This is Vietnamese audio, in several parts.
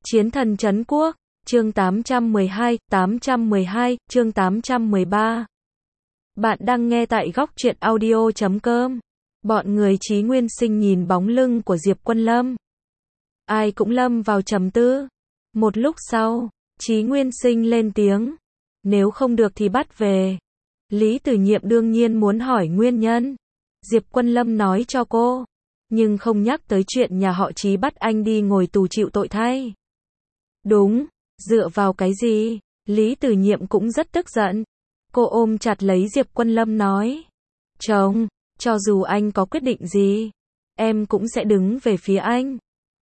Chiến thần trấn quốc, chương 812, chương 813. Bạn đang nghe tại góc truyện audio.com. Bọn người Chí Nguyên Sinh nhìn bóng lưng của Diệp Quân Lâm. Ai cũng lâm vào trầm tư. Một lúc sau, Chí Nguyên Sinh lên tiếng. Nếu không được thì bắt về. Lý Tử Nhiệm đương nhiên muốn hỏi nguyên nhân. Diệp Quân Lâm nói cho cô, nhưng không nhắc tới chuyện nhà họ Chí bắt anh đi ngồi tù chịu tội thay. Đúng, dựa vào cái gì? Lý Tử Nhiệm cũng rất tức giận. Cô ôm chặt lấy Diệp Quân Lâm nói. Chồng, cho dù anh có quyết định gì, em cũng sẽ đứng về phía anh.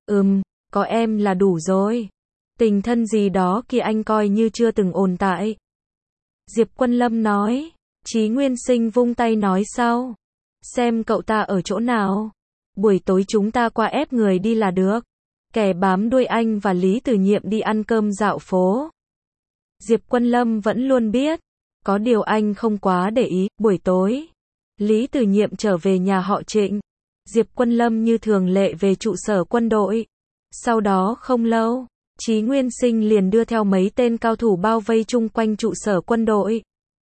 Có em là đủ rồi. Tình thân gì đó kia anh coi như chưa từng ồn tại. Diệp Quân Lâm nói. Chí Nguyên Sinh vung tay nói sau. Xem cậu ta ở chỗ nào. Buổi tối chúng ta qua ép người đi là được. Kẻ bám đuôi anh và Lý Tử Nhiệm đi ăn cơm dạo phố. Diệp Quân Lâm vẫn luôn biết. Có điều anh không quá để ý. Buổi tối, Lý Tử Nhiệm trở về nhà họ Trịnh. Diệp Quân Lâm như thường lệ về trụ sở quân đội. Sau đó không lâu, Chí Nguyên Sinh liền đưa theo mấy tên cao thủ bao vây chung quanh trụ sở quân đội.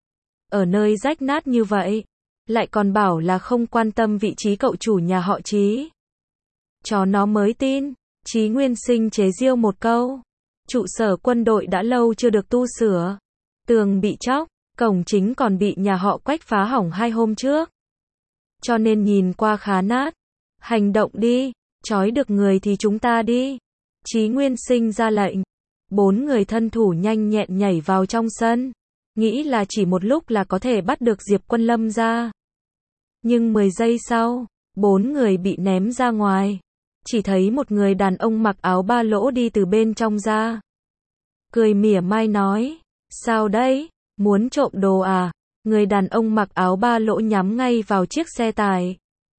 Ở nơi rách nát như vậy, lại còn bảo là không quan tâm vị trí cậu chủ nhà họ Chí. Chó nó mới tin. Chí Nguyên Sinh chế giễu một câu. Trụ sở quân đội đã lâu chưa được tu sửa. Tường bị chóc, cổng chính còn bị nhà họ Quách phá hỏng 2 hôm trước. Cho nên nhìn qua khá nát. Hành động đi, trói được người thì chúng ta đi. Chí Nguyên Sinh ra lệnh. 4 người thân thủ nhanh nhẹn nhảy vào trong sân. Nghĩ là chỉ một lúc là có thể bắt được Diệp Quân Lâm ra. Nhưng 10 giây sau, 4 người bị ném ra ngoài. Chỉ thấy một người đàn ông mặc áo ba lỗ đi từ bên trong ra. Cười mỉa mai nói. Sao đấy, muốn trộm đồ à? Người đàn ông mặc áo ba lỗ nhắm ngay vào chiếc xe tải.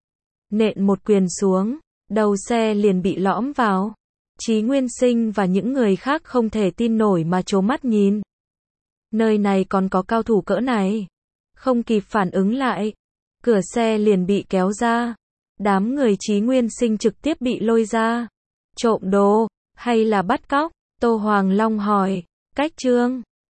Nện một quyền xuống, đầu xe liền bị lõm vào. Chí Nguyên Sinh và những người khác không thể tin nổi mà trố mắt nhìn. Nơi này còn có cao thủ cỡ này. Không kịp phản ứng lại, cửa xe liền bị kéo ra. Đám người Chí Nguyên Sinh trực tiếp bị lôi ra. Trộm đồ, hay là bắt cóc? Tô Hoàng Long hỏi. Cách trương,